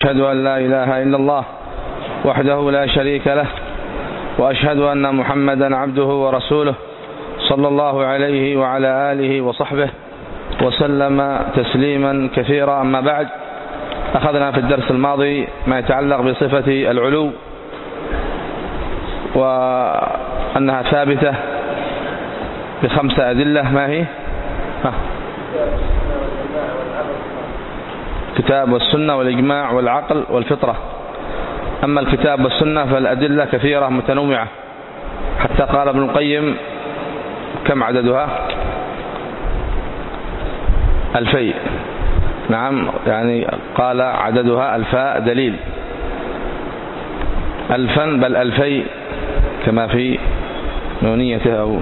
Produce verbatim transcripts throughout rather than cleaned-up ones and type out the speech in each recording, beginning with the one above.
أشهد أن لا إله إلا الله وحده لا شريك له، وأشهد أن محمدا عبده ورسوله صلى الله عليه وعلى آله وصحبه وسلم تسليما كثيرا. أما بعد، أخذنا في الدرس الماضي ما يتعلق بصفة العلو وأنها ثابتة بخمسة أدلة. ما هي؟ ها. الكتاب والسنة والإجماع والعقل والفطرة. أما الكتاب والسنة فالأدلة كثيرة متنوعة، حتى قال ابن القيم: كم عددها؟ ألفي. نعم، يعني قال عددها ألفاء دليل، ألفا بل ألفي كما في نونيته أو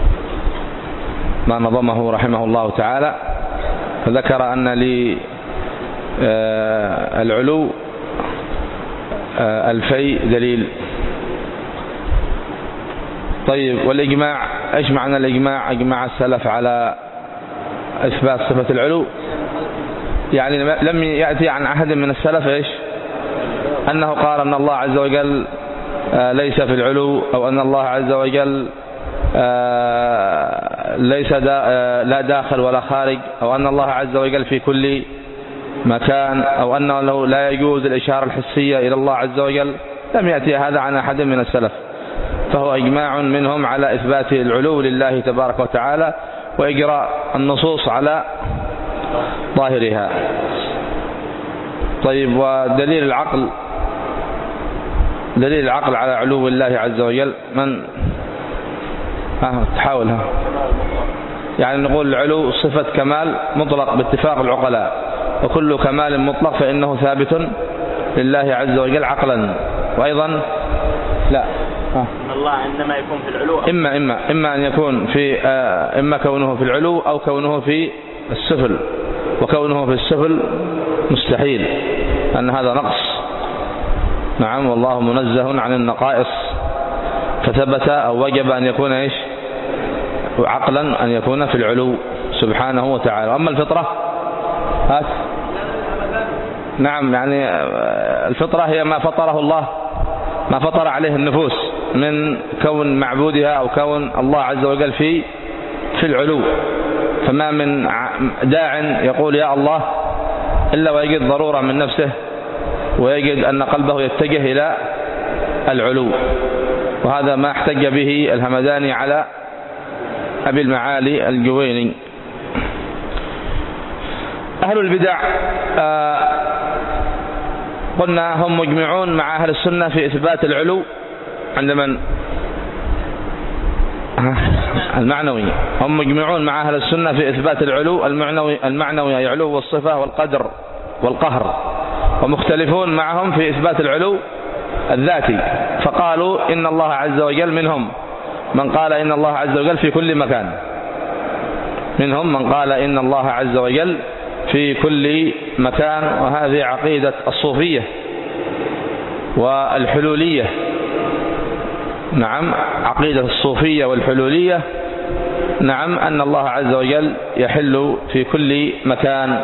ما نظمه رحمه الله تعالى. فذكر أن للعلو ألفي دليل. طيب، والإجماع إيش معنى الإجماع؟ إجماع السلف على إثبات صفة العلو، يعني لم يأتي عن أحد من السلف إيش أنه قال أن الله عز وجل ليس في العلو، أو أن الله عز وجل ليس دا لا داخل ولا خارج، أو أن الله عز وجل في كل مكان، أو أنه لا يجوز الإشارة الحسية إلى الله عز وجل. لم يأتي هذا عن أحد من السلف، فهو إجماع منهم على إثبات العلو لله تبارك وتعالى وإجراء النصوص على ظاهرها. طيب، ودليل العقل، دليل العقل على علو الله عز وجل من ها تحاول ها يعني نقول العلو صفة كمال مطلق باتفاق العقلاء، وكل كمال مطلق فإنه ثابت لله عز وجل عقلا. وأيضا لا ها. الله عندما يكون في العلو إما إما إما أن يكون في إما كونه في العلو أو كونه في السفل، وكونه في السفل مستحيل، أن هذا نقص. نعم، والله منزه عن النقائص، فثبت أو وجب أن يكون إيش عقلا، أن يكون في العلو سبحانه وتعالى. أما الفطرة هات. نعم، يعني الفطرة هي ما فطره الله، ما فطر عليه النفوس من كون معبودها أو كون الله عز وجل في في العلو. فما من داع يقول يا الله إلا ويجد ضرورة من نفسه، ويجد أن قلبه يتجه إلى العلو. وهذا ما احتج به الهمداني على أبي المعالي الجويني. أهل البدع آه قلنا هم مجمعون مع أهل السنة في إثبات العلو عند من؟ المعنوي. هم مجمعون مع أهل السنة في إثبات العلو المعنوي، المعنوي يعلو والصفة والقدر والقهر، ومختلفون معهم في إثبات العلو الذاتي. فقالوا إن الله عز وجل، منهم من قال إن الله عز وجل في كل مكان، منهم من قال إن الله عز وجل في كل مكان. وهذه عقيدة الصوفية والحلولية. نعم، عقيدة الصوفية والحلولية، نعم، أن الله عز وجل يحل في كل مكان.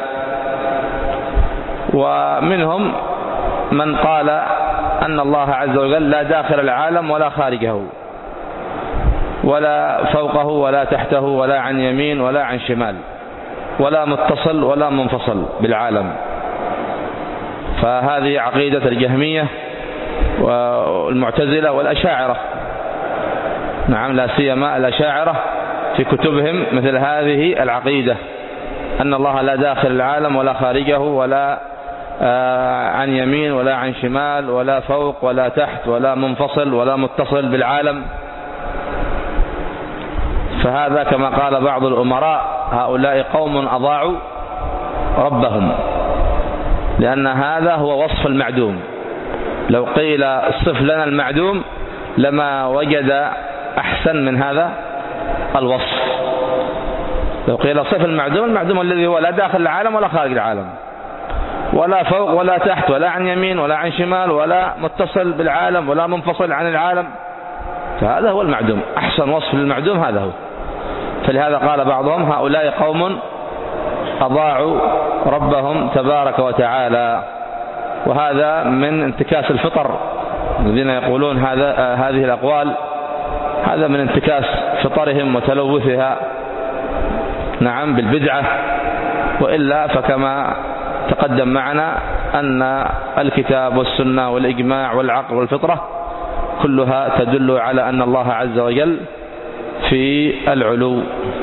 ومنهم من قال أن الله عز وجل لا داخل العالم ولا خارجه، ولا فوقه ولا تحته ولا عن يمين ولا عن شمال، ولا متصل ولا منفصل بالعالم. فهذه عقيدة الجهمية والمعتزلة والأشاعرة. نعم، لا سيما الأشاعرة في كتبهم مثل هذه العقيدة، أن الله لا داخل العالم ولا خارجه، ولا عن يمين ولا عن شمال، ولا فوق ولا تحت، ولا منفصل ولا متصل بالعالم. فهذا كما قال بعض الأمراء: هؤلاء قوم أضاعوا ربهم، لأن هذا هو وصف المعدوم. لو قيل صف لنا المعدوم لما وجد أحسن من هذا الوصف. لو قيل صف المعدوم، المعدوم الذي هو لا داخل العالم ولا خارج العالم، ولا فوق ولا تحت، ولا عن يمين ولا عن شمال، ولا متصل بالعالم ولا منفصل عن العالم، فهذا هو المعدوم. أحسن وصف للمعدوم هذا هو. فلهذا قال بعضهم: هؤلاء قوم أضاعوا ربهم تبارك وتعالى. وهذا من انتكاس الفطر. الذين يقولون هذا هذه الأقوال هذا من انتكاس فطرهم وتلوثها نعم بالبدعة، وإلا فكما تقدم معنا أن الكتاب والسنة والإجماع والعقل والفطرة كلها تدل على أن الله عز وجل في العلو.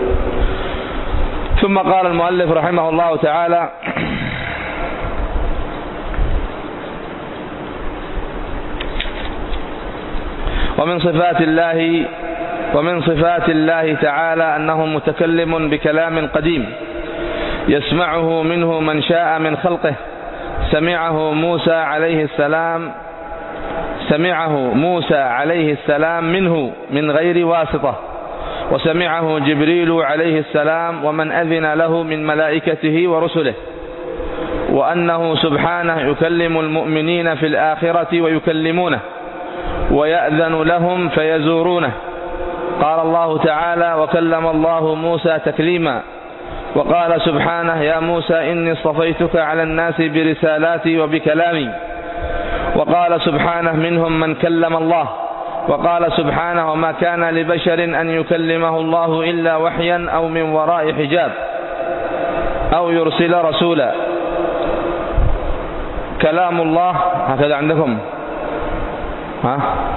ثم قال المؤلف رحمه الله تعالى: ومن صفات الله ومن صفات الله تعالى أنه متكلم بكلام قديم يسمعه منه من شاء من خلقه. سمعه موسى عليه السلام سمعه موسى عليه السلام منه من غير واسطة، وسمعه جبريل عليه السلام ومن أذن له من ملائكته ورسله، وأنه سبحانه يكلم المؤمنين في الآخرة ويكلمونه ويأذن لهم فيزورونه. قال الله تعالى: وكلم الله موسى تكليما. وقال سبحانه: يا موسى إني اصطفيتك على الناس برسالاتي وبكلامي. وقال سبحانه: منهم من كلم الله. وقال سبحانه: وما كان لبشر أن يكلمه الله إلا وحيا أو من وراء حجاب أو يرسل رسولا. كلام الله هكذا عندكم؟ ها؟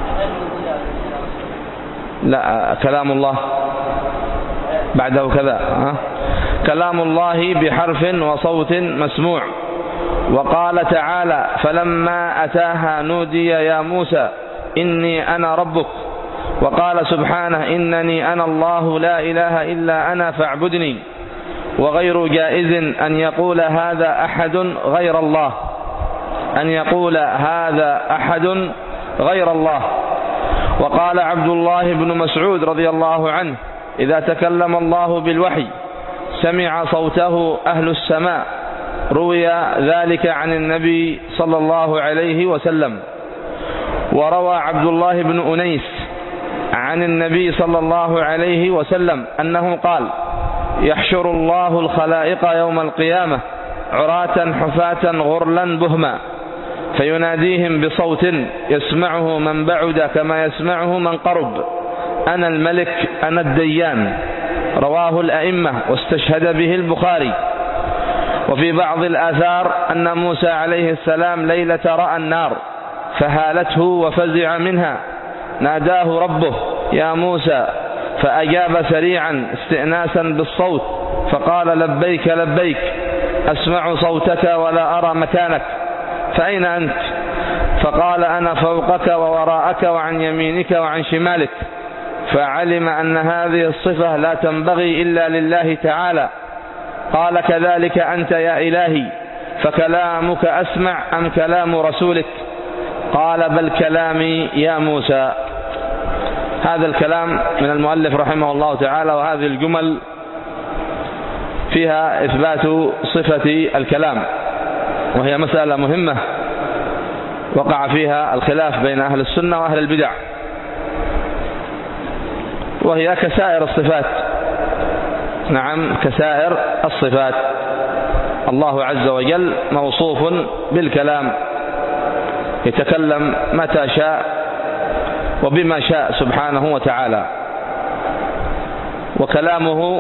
لا، كلام الله بعده كذا. ها؟ كلام الله بحرف وصوت مسموع. وقال تعالى: فلما أتاها نودي يا موسى إني أنا ربك. وقال سبحانه: إنني أنا الله لا إله إلا أنا فاعبدني. وغير جائز أن يقول هذا أحد غير الله أن يقول هذا أحد غير الله. وقال عبد الله بن مسعود رضي الله عنه: إذا تكلم الله بالوحي سمع صوته أهل السماء. روي ذلك عن النبي صلى الله عليه وسلم. وروى عبد الله بن أنيس عن النبي صلى الله عليه وسلم أنه قال: يحشر الله الخلائق يوم القيامة عراة حفاة غرلا بهما فيناديهم بصوت يسمعه من بعد كما يسمعه من قرب: أنا الملك أنا الديان. رواه الأئمة واستشهد به البخاري. وفي بعض الآثار أن موسى عليه السلام ليلة رأى النار فهالته وفزع منها، ناداه ربه: يا موسى، فأجاب سريعا استئناسا بالصوت فقال: لبيك لبيك، أسمع صوتك ولا أرى مكانك، فأين أنت؟ فقال: أنا فوقك ووراءك وعن يمينك وعن شمالك. فعلم أن هذه الصفة لا تنبغي إلا لله تعالى. قال: كذلك أنت يا إلهي، فكلامك أسمع أم كلام رسولك؟ قال: بل كلامي يا موسى. هذا الكلام من المؤلف رحمه الله تعالى، وهذه الجمل فيها إثبات صفة الكلام، وهي مسألة مهمة وقع فيها الخلاف بين أهل السنة وأهل البدع، وهي كسائر الصفات. نعم، كسائر الصفات. الله عز وجل موصوف بالكلام، يتكلم متى شاء وبما شاء سبحانه وتعالى، وكلامه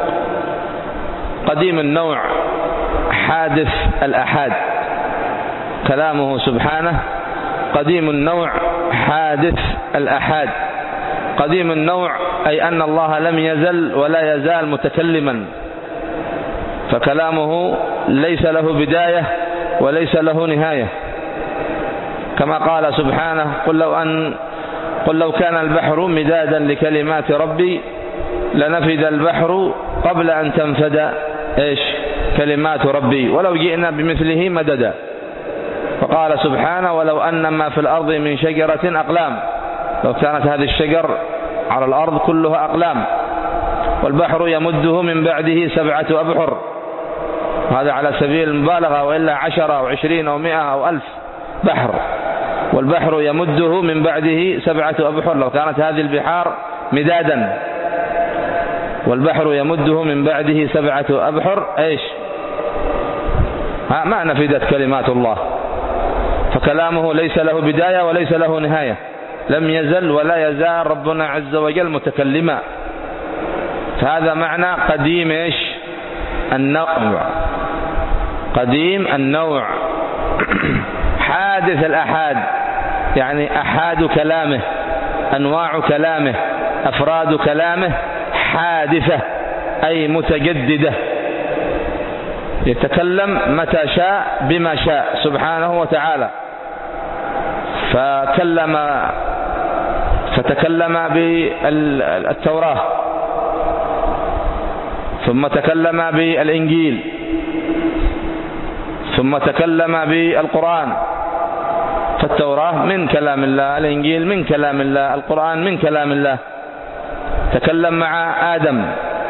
قديم النوع حادث الآحاد. كلامه سبحانه قديم النوع حادث الآحاد. قديم النوع أي أن الله لم يزل ولا يزال متكلما، فكلامه ليس له بداية وليس له نهاية، كما قال سبحانه: قل لو أن قل لو كان البحر مدادا لكلمات ربي لنفد البحر قبل أن تنفد إيش كلمات ربي ولو جئنا بمثله مددا. فقال سبحانه: ولو أن ما في الأرض من شجرة أقلام، لو كانت هذه الشجر على الأرض كلها أقلام، والبحر يمده من بعده سبعة أبحر، هذا على سبيل المبالغة، وإلا عشرة أو عشرين أو مئة أو ألف بحر، والبحر يمده من بعده سبعة أبحر. لو كانت هذه البحار مدادا والبحر يمده من بعده سبعة أبحر، إيش ها ما نفدت كلمات الله. فكلامه ليس له بداية وليس له نهاية، لم يزل ولا يزال ربنا عز وجل متكلما. فهذا معنى قديم إيش؟ النوع، قديم النوع. حادث الأحاد، يعني أحاد كلامه، أنواع كلامه، أفراد كلامه حادثة أي متجددة، يتكلم متى شاء بما شاء سبحانه وتعالى. فكلم فتكلم بالتوراة، ثم تكلم بالإنجيل، ثم تكلم بالقرآن. فالتوراة من كلام الله، الإنجيل من كلام الله، القرآن من كلام الله. تكلم مع آدم،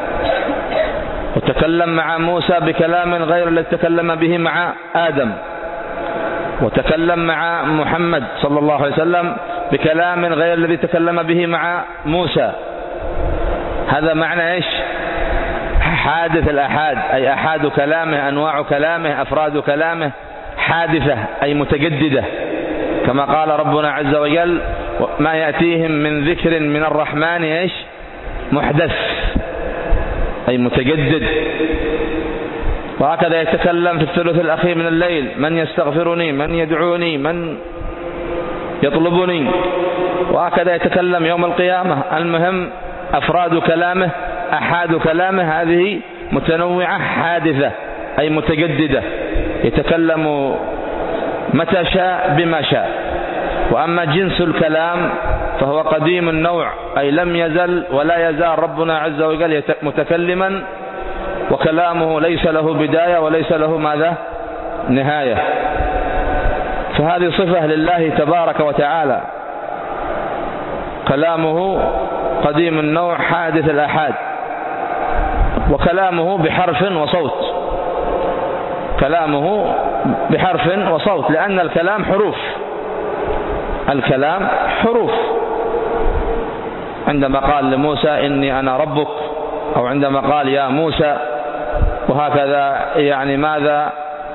وتكلم مع موسى بكلام غير الذي تكلم به مع آدم، وتكلم مع محمد صلى الله عليه وسلم بكلام غير الذي تكلم به مع موسى. هذا معنى إيش؟ حادث الأحاد، أي أحاد كلامه، أنواع كلامه، أفراد كلامه حادثة أي متجددة، كما قال ربنا عز وجل: ما يأتيهم من ذكر من الرحمن إيش؟ محدث أي متجدد. وهكذا يتكلم في الثلث الأخير من الليل: من يستغفرني، من يدعوني، من يطلبني. وهكذا يتكلم يوم القيامة. المهم أفراد كلامه، أحاد كلامه هذه متنوعة حادثة أي متجددة، يتكلم متى شاء بما شاء. وأما جنس الكلام فهو قديم النوع، أي لم يزل ولا يزال ربنا عز وجل متكلما، وكلامه ليس له بداية وليس له ماذا؟ نهاية. فهذه صفة لله تبارك وتعالى، كلامه قديم النوع حادث الآحاد. وكلامه بحرف وصوت، كلامه بحرف وصوت، لأن الكلام حروف، الكلام حروف. عندما قال لموسى: إني أنا ربك، أو عندما قال: يا موسى، وهكذا يعني ماذا؟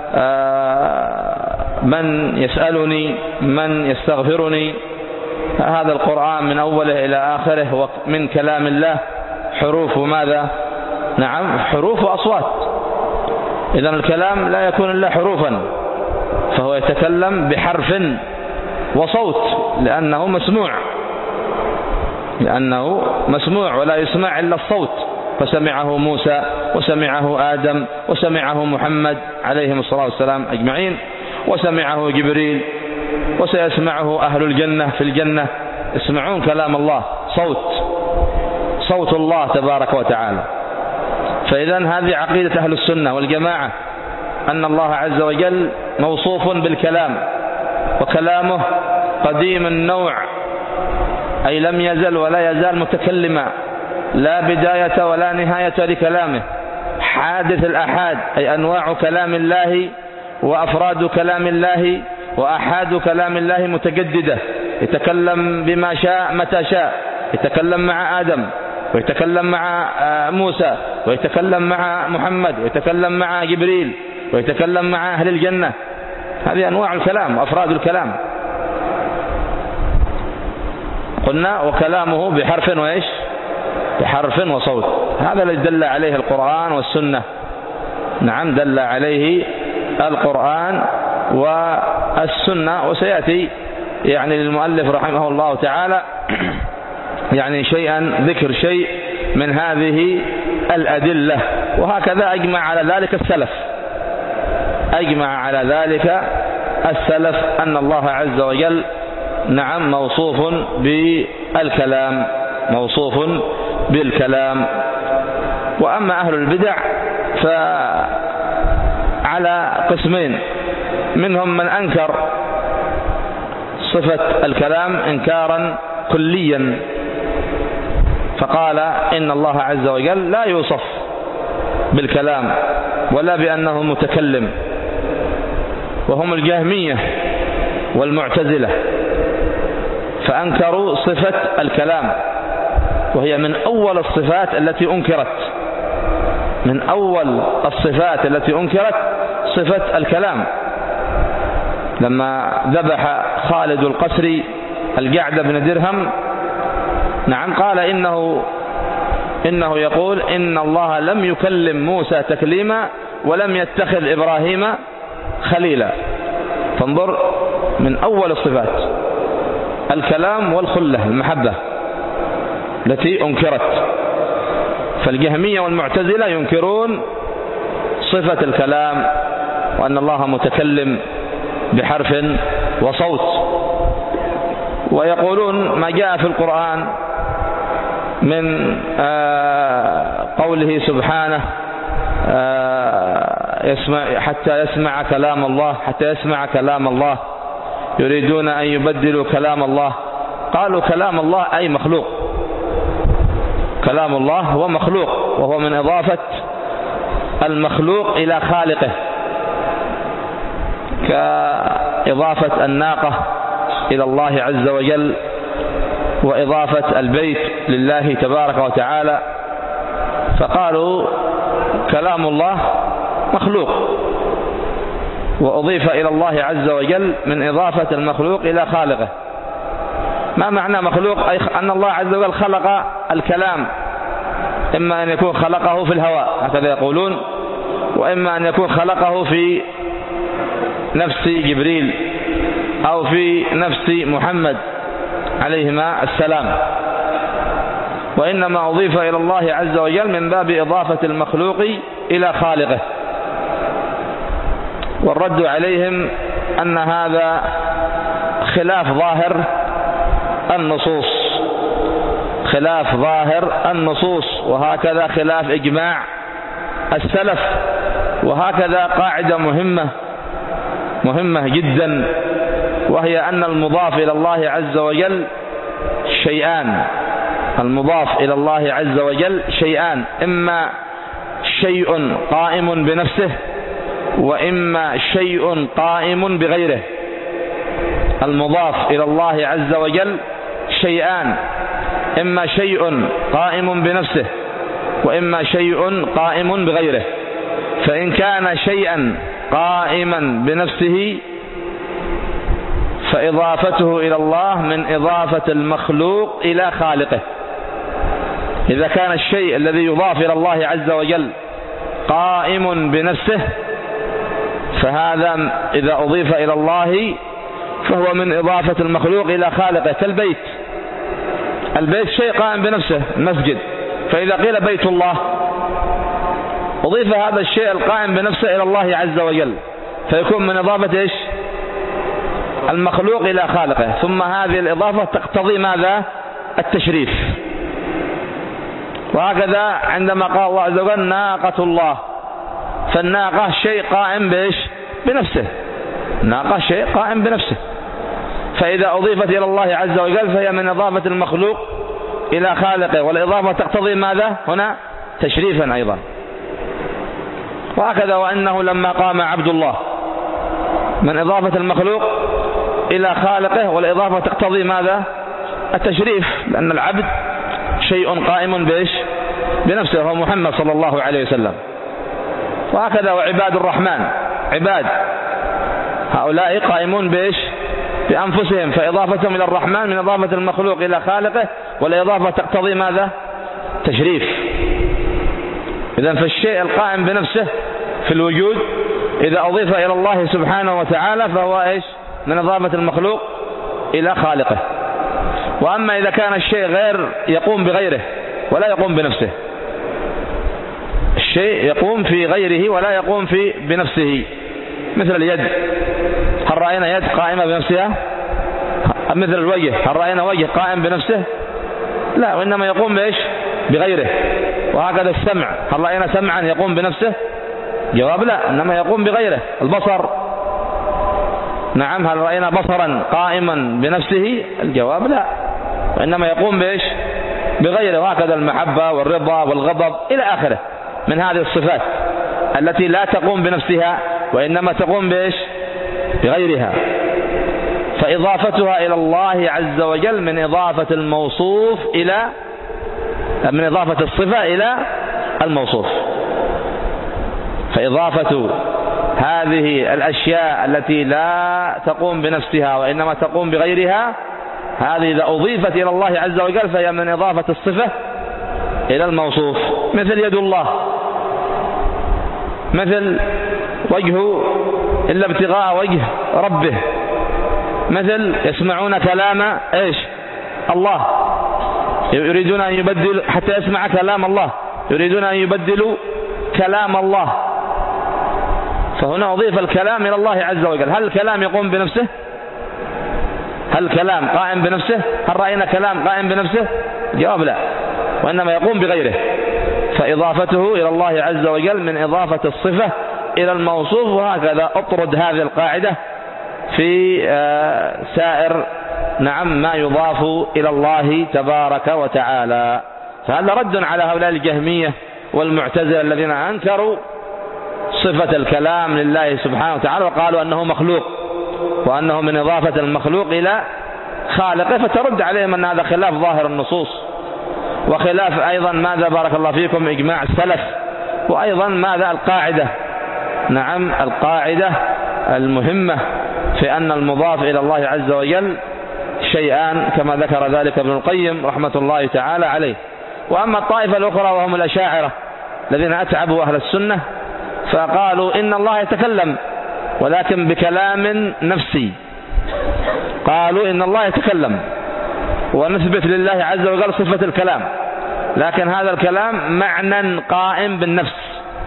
آه من يسألني، من يستغفرني. هذا القرآن من أوله إلى آخره من كلام الله، حروف ماذا؟ نعم، حروف وأصوات. إذن الكلام لا يكون إلا حروفا، فهو يتكلم بحرف وصوت، لأنه مسموع، لأنه مسموع ولا يسمع إلا الصوت. فسمعه موسى، وسمعه آدم، وسمعه محمد عليهم الصلاة والسلام أجمعين، وسمعه جبريل، وسيسمعه أهل الجنة في الجنة، يسمعون كلام الله، صوت صوت الله تبارك وتعالى. فإذن هذه عقيدة أهل السنة والجماعة، أن الله عز وجل موصوف بالكلام، وكلامه قديم النوع، أي لم يزل ولا يزال متكلما، لا بداية ولا نهاية لكلامه. حادث الأحاد، أي أنواع كلام الله وأفراد كلام الله وأحاد كلام الله متجددة، يتكلم بما شاء متى شاء، يتكلم مع آدم، ويتكلم مع موسى، ويتكلم مع محمد، ويتكلم مع جبريل، ويتكلم مع أهل الجنة. هذه أنواع الكلام وأفراد الكلام. قلنا وكلامه بحرف وإيش؟ بحرف وصوت. هذا الذي دل عليه القرآن والسنة. نعم، دل عليه القرآن والسنة. وسيأتي يعني للمؤلف رحمه الله تعالى يعني شيئا، ذكر شيء من هذه الأدلة. وهكذا أجمع على ذلك السلف، أجمع على ذلك السلف أن الله عز وجل نعم موصوف بالكلام، موصوف بالكلام. وأما أهل البدع فعلى قسمين: منهم من أنكر صفة الكلام إنكارا كليا، فقال إن الله عز وجل لا يوصف بالكلام ولا بأنه متكلم، وهم الجهمية والمعتزلة، فأنكروا صفة الكلام، وهي من أول الصفات التي أنكرت، من أول الصفات التي أنكرت صفة الكلام. لما ذبح خالد القسري الجعد بن درهم، نعم، قال إنه إنه يقول إن الله لم يكلم موسى تكليما ولم يتخذ إبراهيم خليلا. فانظر من أول الصفات الكلام والخلة، المحبة التي أنكرت. فالجهمية والمعتزلة ينكرون صفة الكلام وأن الله متكلم بحرف وصوت، ويقولون ما جاء في القرآن من قوله سبحانه يسمع حتى يسمع كلام الله حتى يسمع كلام الله يريدون أن يبدلوا كلام الله. قالوا كلام الله أي مخلوق، كلام الله هو مخلوق، وهو من إضافة المخلوق إلى خالقه، كإضافة الناقة إلى الله عز وجل، وإضافة البيت لله تبارك وتعالى. فقالوا كلام الله مخلوق وأضيف إلى الله عز وجل من إضافة المخلوق إلى خالقه. ما معنى مخلوق؟ أي أن الله عز وجل خلق الكلام، إما أن يكون خلقه في الهواء هكذا يقولون، وإما أن يكون خلقه في نفس جبريل أو في نفس محمد عليهما السلام، وإنما أضيف إلى الله عز وجل من باب إضافة المخلوق إلى خالقه. والرد عليهم أن هذا خلاف ظاهر النصوص، خلاف ظاهر النصوص، وهكذا خلاف إجماع السلف، وهكذا قاعدة مهمة مهمة جدا، وهي أن المضاف إلى الله عز وجل شيئان. المضاف إلى الله عز وجل شيئان، إما شيء قائم بنفسه، وإما شيء قائم بغيره. المضاف إلى الله عز وجل شيئان، إما شيء قائم بنفسه، وإما شيء قائم بغيره. فإن كان شيئا قائما بنفسه فإضافته إلى الله من إضافة المخلوق إلى خالقه. إذا كان الشيء الذي يضاف إلى الله عز وجل قائم بنفسه فهذا إذا أضيف إلى الله فهو من إضافة المخلوق إلى خالقه، كالبيت. البيت شيء قائم بنفسه، المسجد، فإذا قيل بيت الله أضيف هذا الشيء القائم بنفسه إلى الله عز وجل، فيكون من إضافة إيش؟ المخلوق إلى خالقه. ثم هذه الإضافة تقتضي ماذا؟ التشريف. وهكذا عندما قال الله عز وجل ناقة الله، فالناقة شيء قائم بإيش؟ بنفسه. ناقة شيء قائم بنفسه، فإذا أضيفت إلى الله عز وجل فهي من إضافة المخلوق إلى خالقه، والإضافة تقتضي ماذا؟ هنا تشريفا أيضا. وهكذا وأنه لما قام عبد الله من إضافة المخلوق إلى خالقه، والإضافة تقتضي ماذا؟ التشريف، لأن العبد شيء قائم بإيش؟ بنفسه، هو محمد صلى الله عليه وسلم. وهكذا وعباد الرحمن عباد، هؤلاء قائمون بإيش؟ بأنفسهم، فإضافتهم إلى الرحمن من إضافة المخلوق إلى خالقه، والإضافة تقتضي ماذا؟ تشريف. إذن فالشيء القائم بنفسه في الوجود إذا أضيف إلى الله سبحانه وتعالى فهو إيش؟ من إضافة المخلوق إلى خالقه. وأما إذا كان الشيء غير يقوم بغيره ولا يقوم بنفسه، الشيء يقوم في غيره ولا يقوم في بنفسه، مثل اليد، هل رأينا يد قائمة بنفسها؟ مثل الوجه، هل رأينا وجه قائم بنفسه؟ لا، وإنما يقوم بإيش؟ بغيره. وهكذا السمع، هل رأينا سمعا يقوم بنفسه؟ جواب لا، إنما يقوم بغيره. البصر، نعم، هل رأينا بصرا قائما بنفسه؟ الجواب لا، وإنما يقوم بإيش؟ بغيره. وهكذا المحبة والرضا والغضب إلى آخره من هذه الصفات التي لا تقوم بنفسها وإنما تقوم بإيش؟ بغيرها. فإضافتها إلى الله عز وجل من إضافة الموصوف إلى من إضافة الصفة إلى الموصوف. فإضافة هذه الأشياء التي لا تقوم بنفسها وإنما تقوم بغيرها، هذه إذا أضيفت إلى الله عز وجل فهي من إضافة الصفة إلى الموصوف، مثل يد الله، مثل وجهه إلا ابتغاء وجه ربه، مثل يسمعون كلام إيش الله، يريدون أن يبدلوا حتى يسمع كلام الله، يريدون أن يبدلوا كلام الله، فهنا أضيف الكلام إلى الله عز وجل. هل الكلام يقوم بنفسه؟ هل الكلام قائم بنفسه؟ هل رأينا كلام قائم بنفسه؟ جواب لا، وإنما يقوم بغيره، فإضافته إلى الله عز وجل من إضافة الصفة إلى الموصوف. وهكذا أطرد هذه القاعدة في سائر نعم ما يضاف إلى الله تبارك وتعالى. فهذا رد على هؤلاء الجهمية والمعتزلة الذين أنكروا صفة الكلام لله سبحانه وتعالى وقالوا أنه مخلوق وأنه من إضافة المخلوق إلى خالقه، فترد عليهم أن هذا خلاف ظاهر النصوص، وخلاف أيضا ماذا بارك الله فيكم إجماع السلف، وأيضا ماذا القاعدة نعم القاعدة المهمة في أن المضاف إلى الله عز وجل شيئان كما ذكر ذلك ابن القيم رحمة الله تعالى عليه. وأما الطائفة الأخرى وهم الأشاعرة الذين أتعبوا أهل السنة فقالوا إن الله يتكلم ولكن بكلام نفسي، قالوا إن الله يتكلم ونثبت لله عز وجل صفة الكلام، لكن هذا الكلام معنى قائم بالنفس،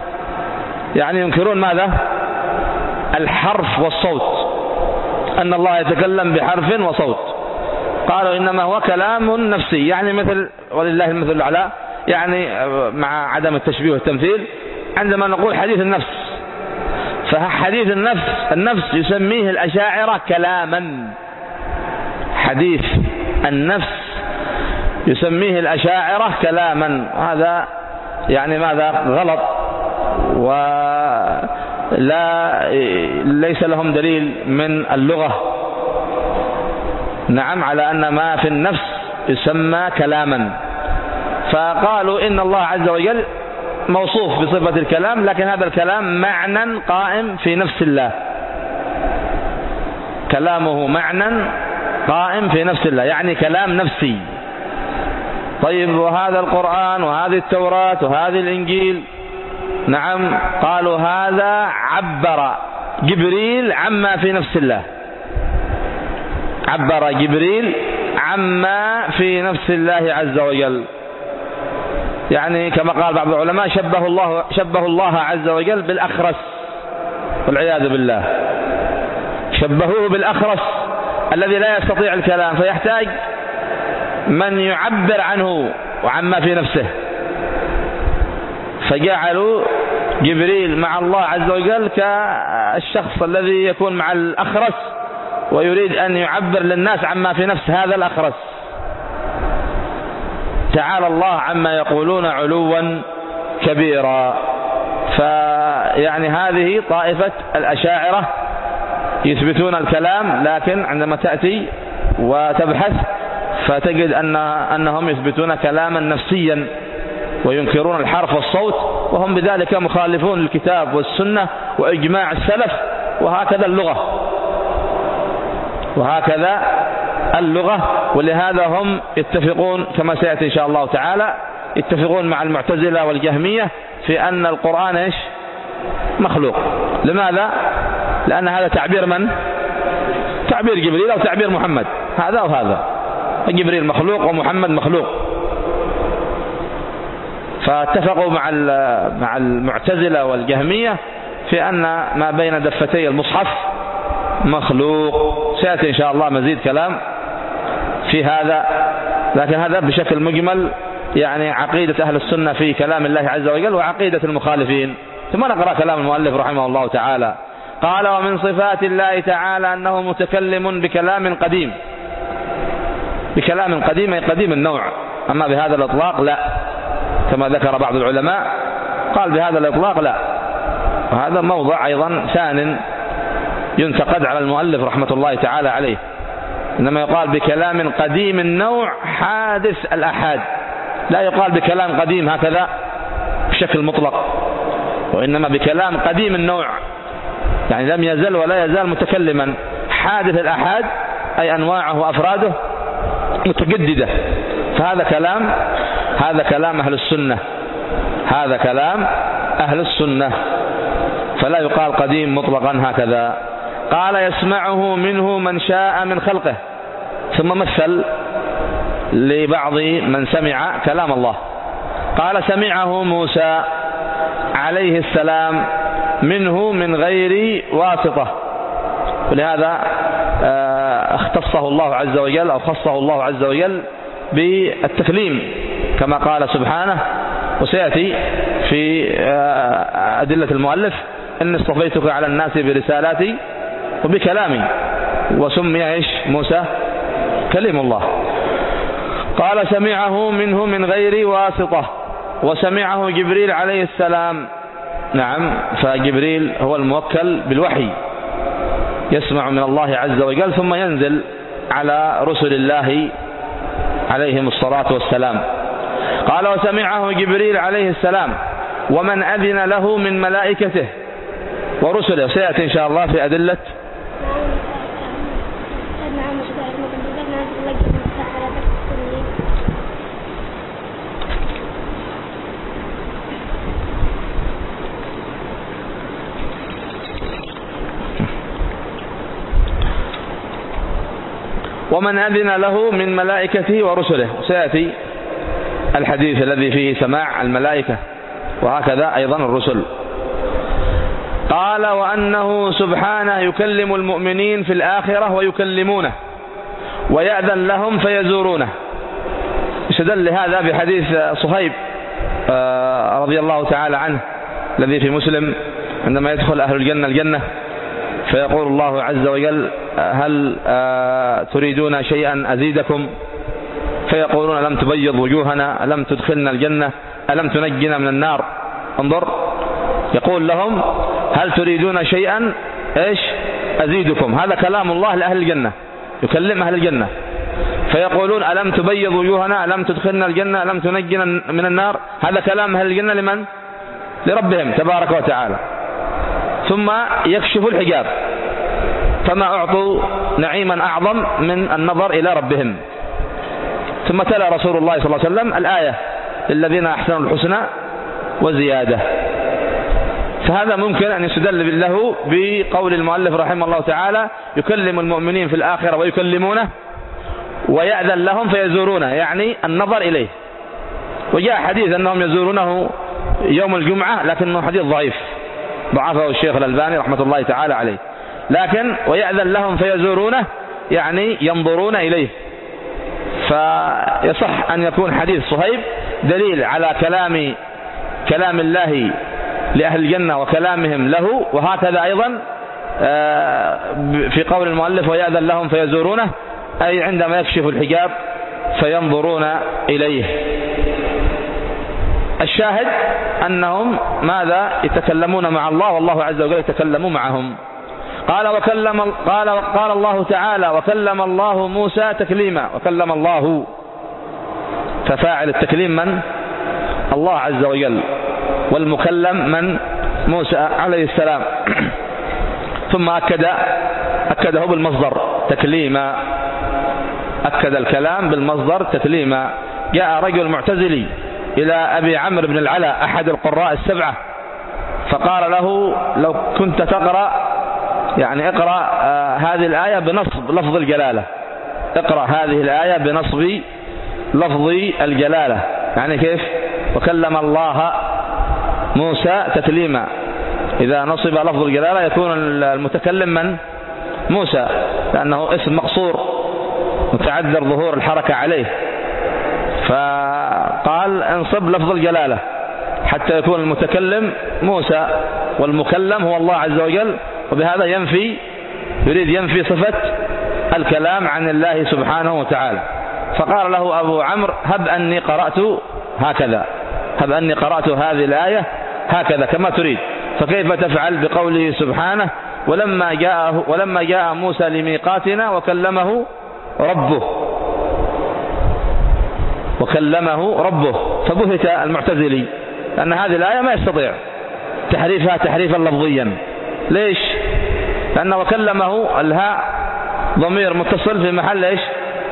يعني ينكرون ماذا؟ الحرف والصوت، أن الله يتكلم بحرف وصوت، قالوا إنما هو كلام نفسي، يعني مثل ولله المثل الأعلى، يعني مع عدم التشبيه والتمثيل عندما نقول حديث النفس، فحديث النفس النفس يسميه الأشاعرة كلاما، حديث النفس يسميه الأشاعرة كلاما، هذا يعني ماذا غلط، ولا ليس لهم دليل من اللغة نعم على أن ما في النفس يسمى كلاما. فقالوا إن الله عز وجل موصوف بصفة الكلام، لكن هذا الكلام معنى قائم في نفس الله، كلامه معنى قائم في نفس الله، يعني كلام نفسي. طيب وهذا القرآن وهذه التوراة وهذه الإنجيل نعم قالوا هذا عبر جبريل عما في نفس الله، عبر جبريل عما في نفس الله عز وجل، يعني كما قال بعض العلماء شبه الله شبه الله عز وجل بالأخرس والعياذ بالله، شبهوه بالأخرس الذي لا يستطيع الكلام، فيحتاج من يعبر عنه وعما في نفسه، فجعلوا جبريل مع الله عز وجل كالشخص الذي يكون مع الأخرس ويريد أن يعبر للناس عما في نفس هذا الأخرس. تعالى الله عما يقولون علوا كبيرا. فيعني هذه طائفة الأشاعرة يثبتون الكلام، لكن عندما تأتي وتبحث فتجد أن أنهم يثبتون كلاما نفسيا وينكرون الحرف والصوت، وهم بذلك مخالفون للكتاب والسنة وإجماع السلف. وهكذا اللغة وهكذا اللغة ولهذا هم يتفقون كما سيأتي إن شاء الله تعالى، يتفقون مع المعتزلة والجهمية في أن القرآن إيش؟ مخلوق. لماذا؟ لأن هذا تعبير من؟ تعبير جبريل أو تعبير محمد، هذا وهذا، جبريل مخلوق ومحمد مخلوق. فاتفقوا مع مع المعتزلة والجهمية في أن ما بين دفتي المصحف مخلوق. سيأتي إن شاء الله مزيد كلام في هذا، لكن هذا بشكل مجمل يعني عقيدة أهل السنة في كلام الله عز وجل وعقيدة المخالفين. ثم نقرأ كلام المؤلف رحمه الله تعالى. قال: ومن صفات الله تعالى أنه متكلم بكلام قديم. بكلام قديم أي قديم النوع، أما بهذا الإطلاق لا، كما ذكر بعض العلماء قال بهذا الإطلاق لا. وهذا موضع أيضا ثان ينتقد على المؤلف رحمة الله تعالى عليه، إنما يقال بكلام قديم النوع حادث الأحاد، لا يقال بكلام قديم هكذا بشكل مطلق، وإنما بكلام قديم النوع يعني لم يزل ولا يزال متكلما. حادث الآحاد أي أنواعه وأفراده متجددة. فهذا كلام هذا كلام أهل السنة هذا كلام أهل السنة فلا يقال قديم مطلقا هكذا. قال يسمعه منه من شاء من خلقه. ثم مثل لبعض من سمع كلام الله قال سمعه موسى عليه السلام منه من غير واسطة. ولهذا اختصه الله عز وجل أو خصه الله عز وجل بالتكليم كما قال سبحانه، وسيأتي في أدلة المؤلف إني اصطفيتك على الناس برسالاتي وبكلامي، وسمي إيش موسى كلم الله. قال سمعه منه من غير واسطة، وسمعه جبريل عليه السلام. نعم، فجبريل هو الموكل بالوحي يسمع من الله عز وجل ثم ينزل على رسل الله عليهم الصلاة والسلام. قال وسمعه جبريل عليه السلام ومن أذن له من ملائكته ورسله. سيأتي إن شاء الله في أدلة ومن أذن له من ملائكته ورسله. سيأتي الحديث الذي فيه سماع الملائكة وهكذا أيضا الرسل. قال وأنه سبحانه يكلم المؤمنين في الآخرة ويكلمونه ويأذن لهم فيزورونه. استدل هذا بحديث صهيب رضي الله تعالى عنه الذي في مسلم عندما يدخل أهل الجنة الجنة فيقول الله عز وجل هل تريدون شيئا أزيدكم؟ فيقولون ألم تبيض وجوهنا، ألم تدخلنا الجنة، ألم تنجنا من النار. انظر، يقول لهم هل تريدون شيئا إيش أزيدكم. هذا كلام الله لأهل الجنة، يكلم أهل الجنة فيقولون ألم تبيض وجوهنا، ألم تدخلنا الجنة، ألم تنجنا من النار. هذا كلام أهل الجنة لمن؟ لربهم تبارك وتعالى. ثم يكشف الحجاب فما أعطوا نعيما أعظم من النظر إلى ربهم. ثم تلا رسول الله صلى الله عليه وسلم الآية للذين أحسنوا الحسنى وزيادة. فهذا ممكن أن يستدل له بقول المؤلف رحمه الله تعالى يكلم المؤمنين في الآخرة ويكلمونه ويأذن لهم فيزورونه، يعني النظر إليه. وجاء حديث أنهم يزورونه يوم الجمعة لكنه حديث ضعيف ضعفه الشيخ الألباني رحمة الله تعالى عليه. لكن ويأذن لهم فيزورونه يعني ينظرون إليه. فيصح أن يكون حديث صهيب دليل على كلام كلام الله لأهل الجنة وكلامهم له. وهكذا أيضا في قول المؤلف ويأذن لهم فيزورونه أي عندما يكشف الحجاب فينظرون إليه. الشاهد أنهم ماذا يتكلمون مع الله والله عز وجل يتكلم معهم. قال وكلم قال قال الله تعالى وكلم الله موسى تكليما. وكلم الله، ففاعل التكليم من؟ الله عز وجل، والمكلم من؟ موسى عليه السلام. ثم أكد أكده بالمصدر تكليما، أكد الكلام بالمصدر تكليما. جاء رجل معتزلي إلى أبي عمرو بن العلا أحد القراء السبعة فقال له لو كنت تقرأ يعني اقرأ آه هذه الآية بنصب لفظ الجلالة، اقرأ هذه الآية بنصب لفظ الجلالة. يعني كيف؟ وكلم الله موسى تكليما. إذا نصب لفظ الجلالة يكون المتكلم من؟ موسى، لأنه اسم مقصور متعذر ظهور الحركة عليه. فقال انصب لفظ الجلالة حتى يكون المتكلم موسى والمكلم هو الله عز وجل. وبهذا ينفي يريد ينفي صفة الكلام عن الله سبحانه وتعالى. فقال له أبو عمرو هب أني قرأت هكذا، هب أني قرأت هذه الآية هكذا كما تريد، فكيف تفعل بقوله سبحانه ولما جاء ولما جاء موسى لميقاتنا وكلمه ربه وكلمه ربه. فبهت المعتزلي لأن هذه الآية ما يستطيع تحريفها تحريفا لفظيا. ليش؟ لأنه وكلمه الهاء ضمير متصل في محل إيش؟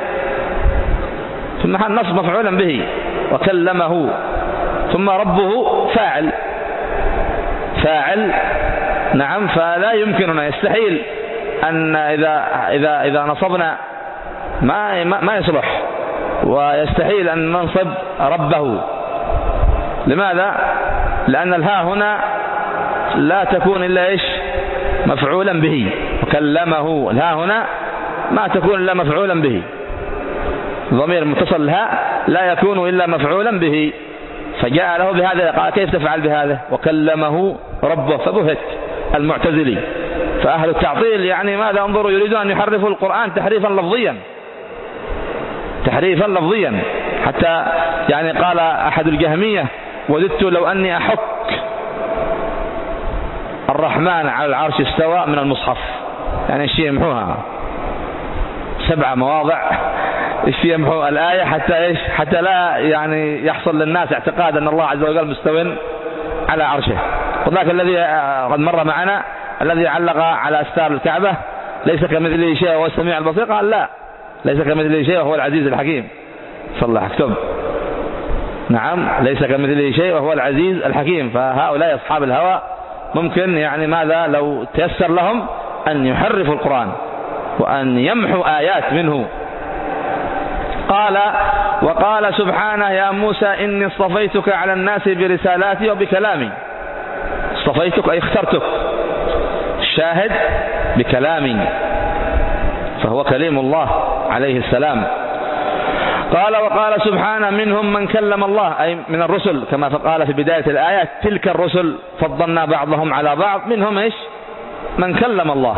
في محل نصب مفعولا به، وكلمه. ثم ربه فاعل فاعل نعم، فلا يمكننا، يستحيل أن إذا إذا إذا نصبنا ما ما يصلح، ويستحيل أن ننصب ربه. لماذا؟ لأن الهاء هنا لا تكون إلا إيش؟ مفعولا به. وكلمه، الهاء هنا ما تكون إلا مفعولا به، ضمير متصل الهاء لا يكون إلا مفعولا به، فجاء له بهذا. قال كيف تفعل بهذا؟ وكلمه ربه، فبهت المعتزلي. فأهل التعطيل يعني ماذا؟ انظروا، يريدون أن يحرفوا القرآن تحريفا لفظيا تحريفا لفظيا حتى يعني قال أحد الجهمية: وددت لو أني أحك الرحمن على العرش استوى من المصحف. يعني الشيء يمحوها سبع مواضع، الشيء يمحو الآية حتى إيش؟ حتى لا يعني يحصل للناس اعتقاد أن الله عز وجل مستوٍ على عرشه. وذاك الذي قد مر معنا الذي علق على أستار الكعبة: ليس كمثله شيء وهو السميع البصير. قال لا، ليس كمثله شيء وهو العزيز الحكيم. صلى الله اكتب. نعم، ليس كمثله شيء وهو العزيز الحكيم. فهؤلاء أصحاب الهوى ممكن يعني ماذا لو تيسر لهم أن يحرفوا القرآن وأن يمحوا آيات منه. قال: وقال سبحانه: يا موسى إني اصطفيتك على الناس برسالاتي وبكلامي. اصطفيتك أي اخترتك، الشاهد بكلامي، فهو كليم الله عليه السلام. قال: وقال سبحانه: منهم من كلم الله، أي من الرسل، كما قال في بداية الآية: تلك الرسل فضلنا بعضهم على بعض، منهم إيش؟ من كلم الله.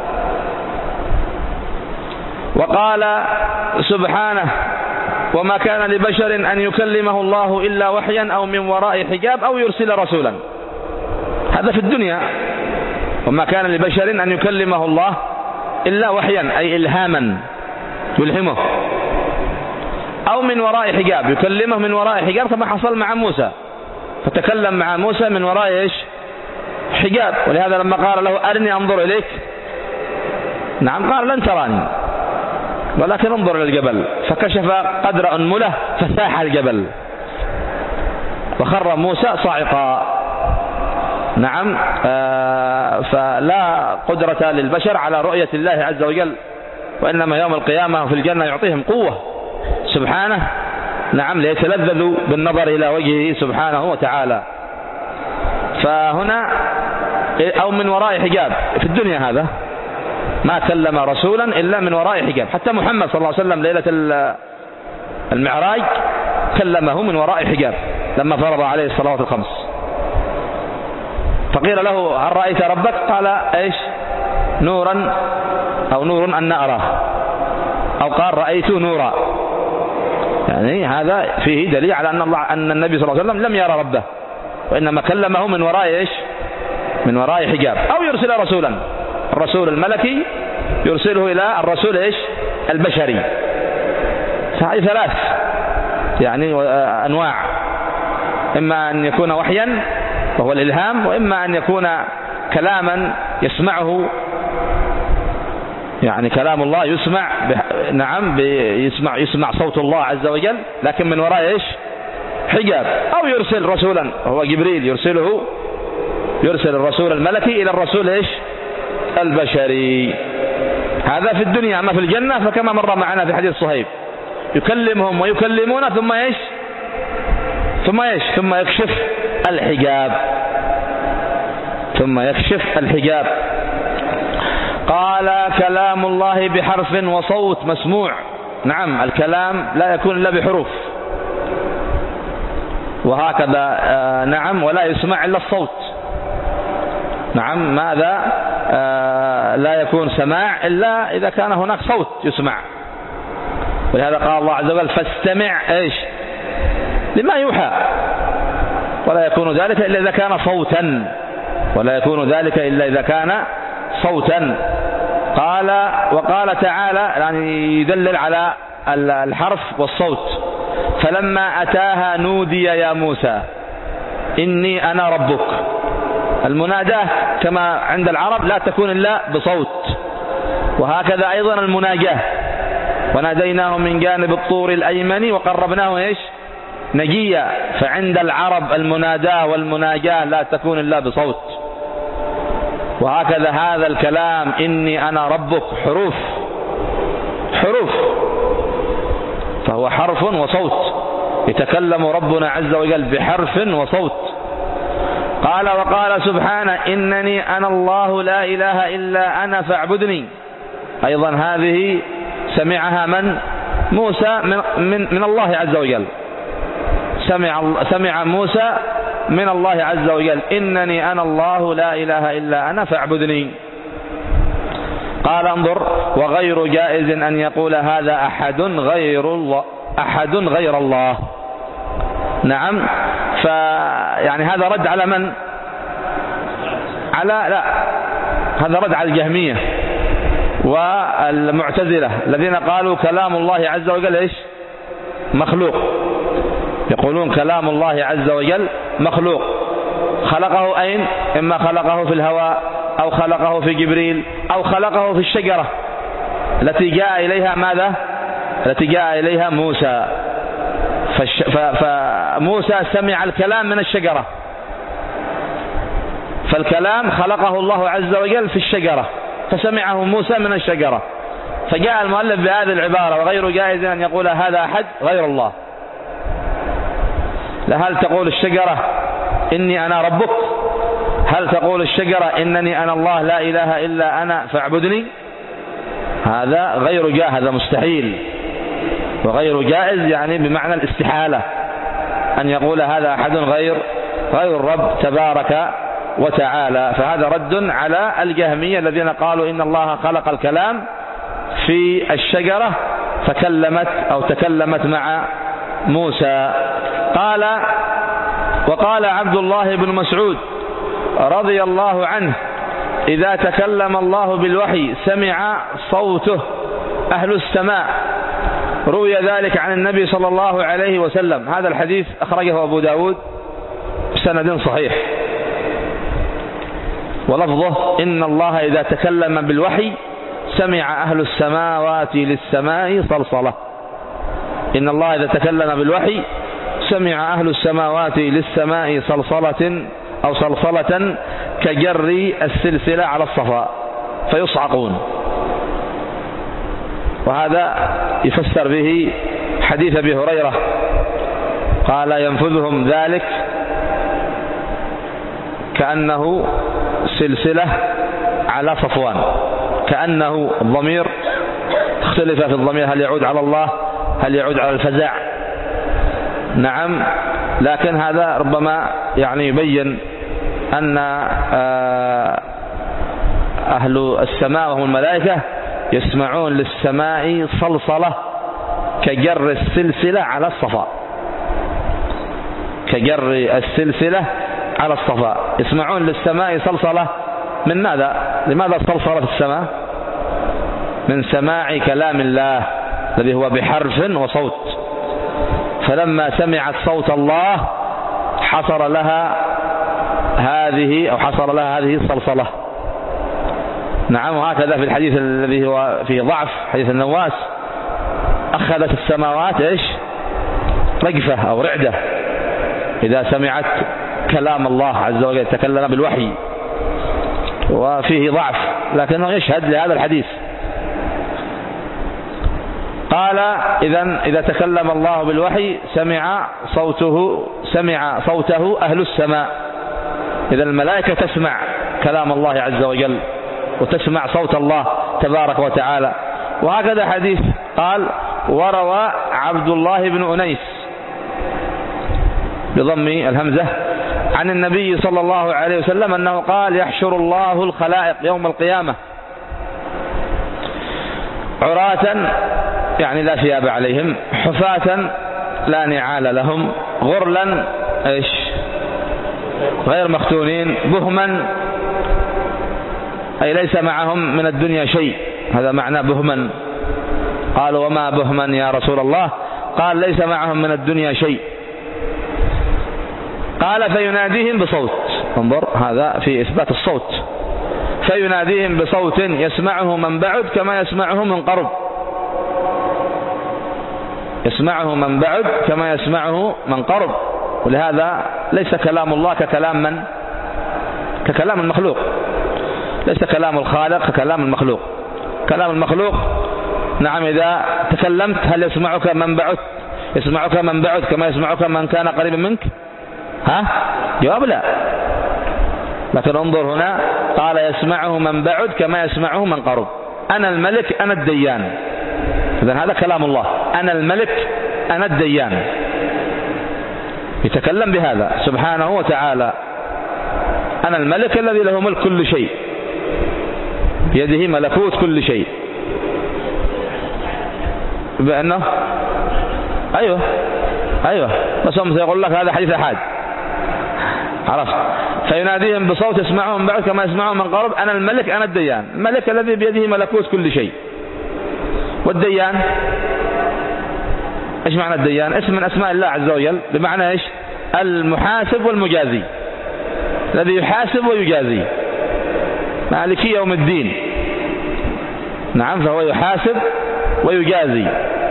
وقال سبحانه: وما كان لبشر أن يكلمه الله إلا وحيا أو من وراء حجاب أو يرسل رسولا. هذا في الدنيا. وما كان لبشر أن يكلمه الله إلا وحيا، أي إلهاما يلهمه، أو من وراء حجاب، يكلمه من وراء حجاب كما حصل مع موسى، فتكلم مع موسى من وراء إيش؟ حجاب. ولهذا لما قال له: أرني أنظر إليك، نعم، قال: لن تراني ولكن انظر إلى الجبل، فكشف قدر أنملة فساح الجبل وخر موسى صاعقا. نعم، آه فلا قدرة للبشر على رؤية الله عز وجل، وإنما يوم القيامة في الجنة يعطيهم قوة سبحانه، نعم، ليتلذذوا بالنظر إلى وجهه سبحانه وتعالى. فهنا أو من وراء حجاب، في الدنيا هذا ما كلم رسولا إلا من وراء حجاب. حتى محمد صلى الله عليه وسلم ليلة المعراج كلمه من وراء حجاب لما فرض عليه الصلوات الخمس. فقيل له: هل رأيت ربك؟ قال: إيش؟ نورا، أو نور أن أراه، أو قال: رأيت نورا. يعني هذا فيه دليل على أن الله أن النبي صلى الله عليه وسلم لم يرى ربه، وإنما كلمه من وراء إيش؟ من وراء حجاب. أو يرسل رسولا، الرسول الملكي يرسله إلى الرسول إيش؟ البشري. هذه ثلاث يعني أنواع، إما أن يكون وحيا وهو الإلهام، وإما أن يكون كلاما يسمعه، يعني كلام الله يسمع، نعم، يسمع يسمع صوت الله عز وجل، لكن من وراء إيش؟ حجاب. أو يرسل رسولا، هو جبريل يرسله، يرسل الرسول الملكي إلى الرسول إيش؟ البشري. هذا في الدنيا. أما في الجنة فكما مر معنا في حديث صهيب: يكلمهم ويكلمون ثم إيش؟ ثم إيش؟ ثم يكشف الحجاب، ثم يكشف الحجاب. قال: كلام الله بحرف وصوت مسموع. نعم، الكلام لا يكون إلا بحروف، وهكذا آه نعم، ولا يسمع إلا الصوت. نعم، ماذا؟ آه لا يكون سماع إلا إذا كان هناك صوت يسمع. ولهذا قال الله عز وجل: فاستمع إيش؟ لما يوحى. ولا يكون ذلك إلا إذا كان صوتا، ولا يكون ذلك إلا إذا كان صوتا. قال: وقال تعالى، يعني يدلل على الحرف والصوت: فلما أتاها نودي يا موسى إني أنا ربك. المناداة كما عند العرب لا تكون إلا بصوت، وهكذا أيضا المناجاة، وناديناه من جانب الطور الأيمن وقربناه إيش نجيا. فعند العرب المناداة والمناجاة لا تكون إلا بصوت. وهكذا هذا الكلام إني أنا ربك حروف حروف، فهو حرف وصوت، يتكلم ربنا عز وجل بحرف وصوت. قال وقال سبحانه إنني أنا الله لا إله إلا أنا فاعبدني. أيضا هذه سمعها من؟ موسى من, من, من الله عز وجل، سمع, سمع موسى من الله عز وجل إنني أنا الله لا إله إلا أنا فاعبدني. قال انظر وغير جائز أن يقول هذا أحد غير الله، أحد غير الله. نعم، فيعني هذا رد على من؟ على لا هذا رد على الجهمية والمعتزلة الذين قالوا كلام الله عز وجل إيش مخلوق، يقولون كلام الله عز وجل مخلوق، خلقه أين؟ إما خلقه في الهواء أو خلقه في جبريل أو خلقه في الشجرة التي جاء إليها ماذا؟ التي جاء إليها موسى. فالش... ف... فموسى سمع الكلام من الشجرة، فالكلام خلقه الله عز وجل في الشجرة، فسمعه موسى من الشجرة. فجاء المؤلف بهذه العبارة وغير جائز أن يقول هذا أحد غير الله. هل تقول الشجرة إني أنا ربك؟ هل تقول الشجرة إنني أنا الله لا إله إلا أنا فاعبدني؟ هذا غير جائز، هذا مستحيل وغير جائز، يعني بمعنى الاستحالة أن يقول هذا أحد غير غير الرب تبارك وتعالى. فهذا رد على الجهمية الذين قالوا إن الله خلق الكلام في الشجرة فكلمت أو تكلمت مع موسى. قال وقال عبد الله بن مسعود رضي الله عنه إذا تكلم الله بالوحي سمع صوته أهل السماء. روي ذلك عن النبي صلى الله عليه وسلم. هذا الحديث أخرجه أبو داود بسند صحيح، ولفظه إن الله إذا تكلم بالوحي سمع أهل السماوات للسماء صلصلة. إن الله إذا تكلم بالوحي سمع أهل السماوات للسماء صلصلة أو صلصلة كجر السلسلة على الصفا فيصعقون. وهذا يفسر به حديث أبي هريرة قال ينفذهم ذلك كأنه سلسلة على صفوان. كأنه الضمير اختلف في الضمير، هل يعود على الله هل يعود على الفزع؟ نعم، لكن هذا ربما يعني يبين أن أهل السماء وهم الملائكة يسمعون للسماء صلصلة كجر السلسلة على الصفا، كجر السلسلة على الصفا. يسمعون للسماء صلصلة من ماذا؟ لماذا صلصلة في السماء؟ من سماع كلام الله الذي هو بحرف وصوت. فلما سمعت صوت الله حصل لها هذه أو حصل لها هذه الصلصلة. نعم، وهكذا في الحديث الذي هو فيه ضعف حديث النواس أخذت السماوات إيش رجفة أو رعدة إذا سمعت كلام الله عز وجل تكلم بالوحي، وفيه ضعف لكنه يشهد لهذا الحديث. قال إذن إذا تكلم الله بالوحي سمع صوته سمع صوته أهل السماء. إذا الملائكة تسمع كلام الله عز وجل وتسمع صوت الله تبارك وتعالى. وهكذا حديث قال وروى عبد الله بن أنيس بضم الهمزة عن النبي صلى الله عليه وسلم أنه قال يحشر الله الخلائق يوم القيامة عراة يعني لا ثياب عليهم، حفاة لا نعال لهم، غرلا ايش غير مختونين، بهما أي ليس معهم من الدنيا شيء، هذا معنى بهما. قالوا وما بهما يا رسول الله؟ قال ليس معهم من الدنيا شيء. قال فيناديهم بصوت، انظر هذا في إثبات الصوت. فيناديهم بصوت يسمعه من بعد كما يسمعه من قرب، يسمعه من بعد كما يسمعه من قرب. ولهذا ليس كلام الله ككلام من ككلام المخلوق، ليس كلام الخالق ككلام المخلوق. كلام المخلوق نعم إذا تكلمت هل يسمعك من بعد يسمعك من بعد كما يسمعك من كان قريبا منك؟ ها؟ جواب لا. لكن انظر هنا قال يسمعه من بعد كما يسمعه من قرب. أنا الملك أنا الديان، إذن هذا كلام الله، أنا الملك أنا الديان، يتكلم بهذا سبحانه وتعالى. أنا الملك الذي له ملك كل شيء، بيده ملكوت كل شيء. بأنه أيوه أيوه بس هم سيقول لك هذا حديث أحد، عرفت؟ فيناديهم بصوت يسمعهم بعد كما يسمعهم من قرب. أنا الملك أنا الديان، الملك الذي بيده ملكوت كل شيء. والديان إيش معنى الديان؟ اسم من أسماء الله عز وجل، بمعنى إيش؟ المحاسب والمجازي، الذي يحاسب ويجازي، مالك يوم الدين. نعم فهو يحاسب ويجازي.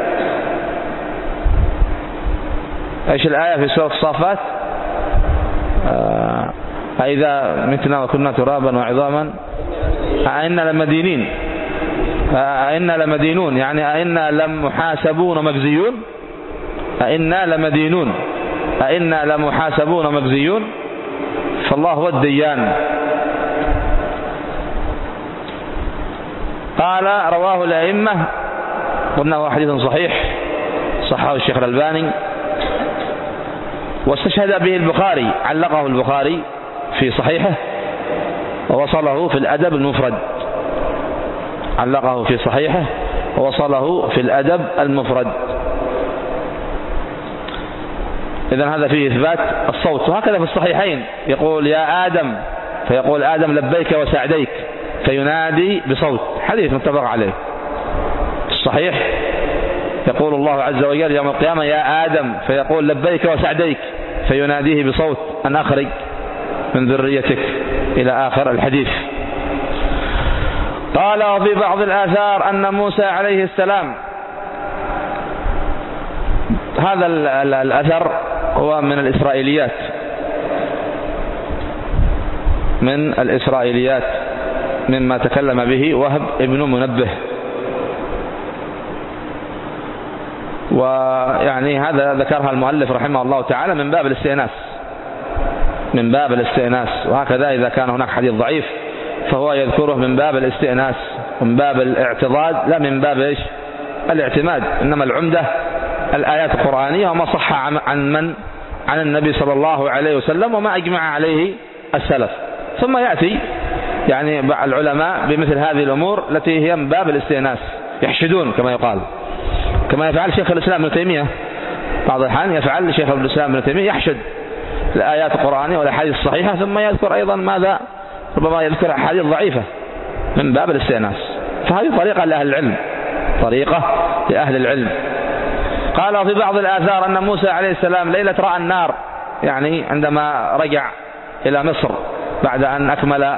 ايش الآية في سورة الصافات؟ آه أإذا متنا وكنا ترابا وعظاما أئنا لمدينين أئنا لمدينون، يعني أئنا لمحاسبون ومجزيون، أئنا لمدينون أئنا لمحاسبون ومجزيون. فالله هو الديان. قال رواه الأئمة، قلنا هو حديث صحيح صححه الشيخ الألباني، واستشهد به البخاري، علقه البخاري في صحيحه ووصله في الأدب المفرد، علقه في صحيحه ووصله في الأدب المفرد. إذن هذا فيه إثبات الصوت. وهكذا في الصحيحين يقول يا آدم فيقول آدم لبيك وسعديك فينادي بصوت، حديث متفق عليه الصحيح. يقول الله عز وجل يوم القيامة يا آدم فيقول لبيك وسعديك فيناديه بصوت أن أخرج من ذريتك إلى آخر الحديث. قال وفي بعض الآثار أن موسى عليه السلام، هذا الأثر هو من الإسرائيليات، من الإسرائيليات مما تكلم به وهب ابن منبه. ويعني هذا ذكرها المؤلف رحمه الله تعالى من باب الاستئناس، من باب الاستئناس. وهكذا إذا كان هناك حديث ضعيف فهو يذكره من باب الاستئناس ومن باب الاعتضاد، لا من باب إيش؟ الاعتماد. إنما العمدة الآيات القرآنية وما صح عن من عن النبي صلى الله عليه وسلم وما أجمع عليه السلف. ثم يأتي يعني العلماء بمثل هذه الأمور التي هي من باب الاستئناس، يحشدون كما يقال، كما يفعل شيخ الإسلام ابن تيمية بعض الأحيان، يفعل شيخ الإسلام ابن تيمية يحشد الآيات القرآنية والأحاديث الصحيحة ثم يذكر أيضا ماذا، ربما يذكر أحاديث ضعيفة من باب الاستئناس. فهذه طريقة لأهل العلم، طريقة لأهل العلم. قال في بعض الآثار أن موسى عليه السلام ليلة رأى النار، يعني عندما رجع إلى مصر بعد أن أكمل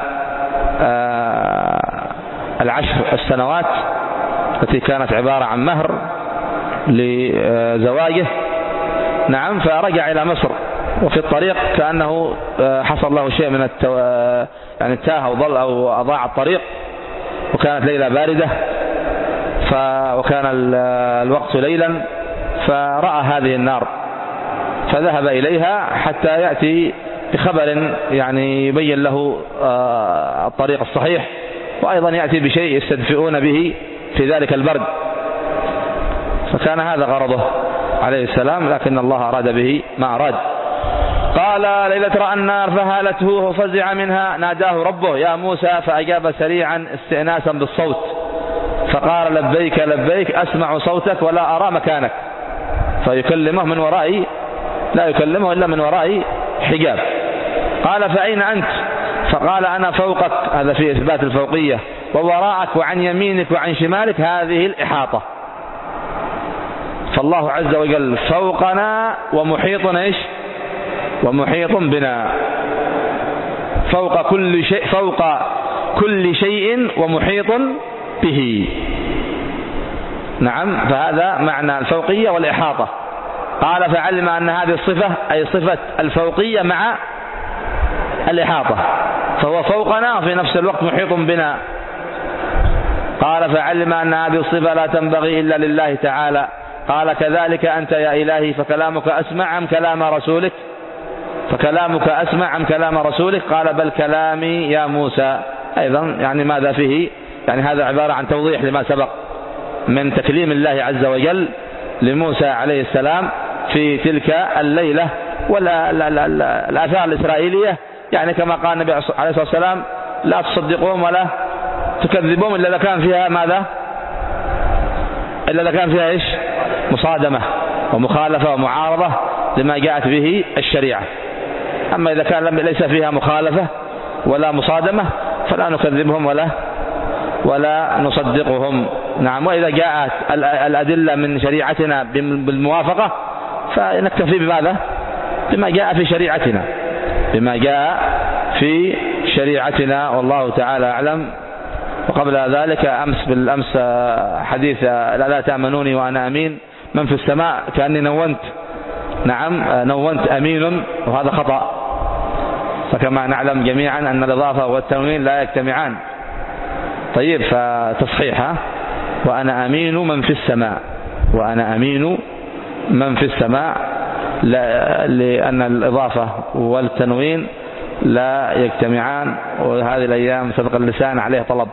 العشر السنوات التي كانت عبارة عن مهر لزواجه، نعم، فرجع إلى مصر وفي الطريق كأنه حصل له شيء من التو... يعني تاه أو ضل أو أضاع الطريق، وكانت ليلة باردة ف... وكان الوقت ليلا، فرأى هذه النار فذهب إليها حتى يأتي بخبر يعني يبين له الطريق الصحيح، وأيضا يأتي بشيء يستدفئون به في ذلك البرد. فكان هذا غرضه عليه السلام، لكن الله أراد به ما أراد. قال ليلة رأى النار فهالته وفزع منها، ناداه ربه يا موسى فأجاب سريعا استئناسا بالصوت فقال لبيك لبيك أسمع صوتك ولا أرى مكانك، فيكلمه من ورائي، لا يكلمه إلا من ورائي حجاب. قال فأين أنت؟ فقال أنا فوقك، هذا في إثبات الفوقية، ووراءك وعن يمينك وعن شمالك، هذه الإحاطة. فالله عز وجل فوقنا ومحيط إيش؟ ومحيط بنا. فوق كل شيء فوق كل شيء ومحيط به. نعم، فهذا معنى الفوقية والإحاطة. قال فعلم أن هذه الصفة أي صفة الفوقية مع الإحاطة، فهو فوقنا وفي نفس الوقت محيط بنا. قال فعلم أن هذه الصفة لا تنبغي إلا لله تعالى. قال كذلك أنت يا إلهي فكلامك أسمع أم كلام رسولك فكلامك أسمع أم كلام رسولك قال بل كلامي يا موسى. أيضا يعني ماذا فيه؟ يعني هذا عبارة عن توضيح لما سبق من تكليم الله عز وجل لموسى عليه السلام في تلك الليلة. والآثار الإسرائيلية يعني كما قال النبي عليه الصلاة والسلام لا تصدقوهم ولا تكذبوهم إلا إذا كان فيها ماذا؟ إلا إذا كان فيها إيش؟ مصادمة ومخالفة ومعارضة لما جاءت به الشريعة. أما إذا كان ليس فيها مخالفة ولا مصادمة فلا نكذبهم ولا ولا نصدقهم. نعم، وإذا جاءت الأدلة من شريعتنا بالموافقة فنكتفي بماذا؟ بما جاء في شريعتنا بما جاء في شريعتنا والله تعالى أعلم. وقبل ذلك أمس بالأمس حديث لا, لا تأمنوني وأنا أمين من في السماء كأني نونت. نعم، نونت أمين وهذا خطأ. فكما نعلم جميعا أن الإضافة والتنوين لا يجتمعان. طيب، فتصحيحها وأنا أمين من في السماء وأنا أمين من في السماء لأن الإضافة والتنوين لا يجتمعان. وهذه الأيام سبق اللسان عليه طلب،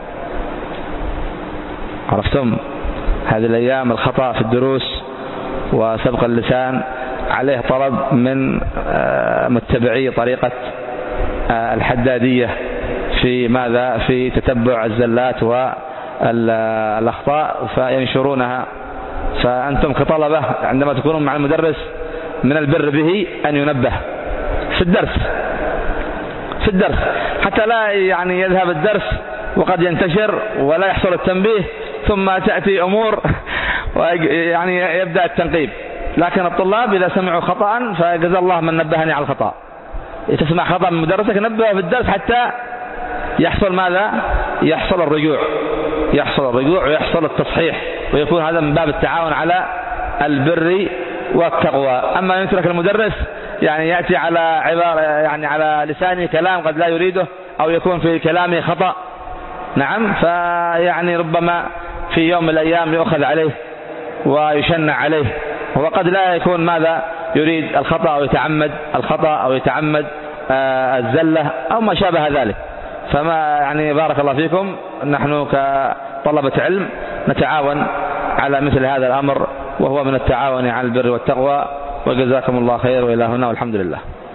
عرفتم؟ هذه الأيام الخطأ في الدروس وسبق اللسان عليه طلب من متبعي طريقة الحدادية في ماذا؟ في تتبع الزلات والأخطاء فينشرونها. فأنتم كطلبة عندما تكونون مع المدرس من البر به أن ينبه في الدرس في الدرس حتى لا يعني يذهب الدرس وقد ينتشر ولا يحصل التنبيه ثم تأتي أمور ويعني يبدأ التنقيب. لكن الطلاب إذا سمعوا خطأ فجزا الله من نبهني على الخطأ. تسمع خطأ من مدرسك نبهه في الدرس حتى يحصل ماذا؟ يحصل الرجوع يحصل الرجوع ويحصل التصحيح، ويكون هذا من باب التعاون على البر والتقوى. أما يترك المدرس يعني يأتي على عبارة يعني على لسانه كلام قد لا يريده أو يكون في كلامه خطأ، نعم، فيعني ربما في يوم من الأيام يؤخذ عليه ويشنع عليه، وقد لا يكون ماذا يريد الخطأ أو يتعمد الخطأ أو يتعمد آه الزلة أو ما شابه ذلك. فما يعني بارك الله فيكم، نحن كطلبة علم نتعاون على مثل هذا الأمر، وهو من التعاون على البر والتقوى. وجزاكم الله خير، وإلى هنا والحمد لله.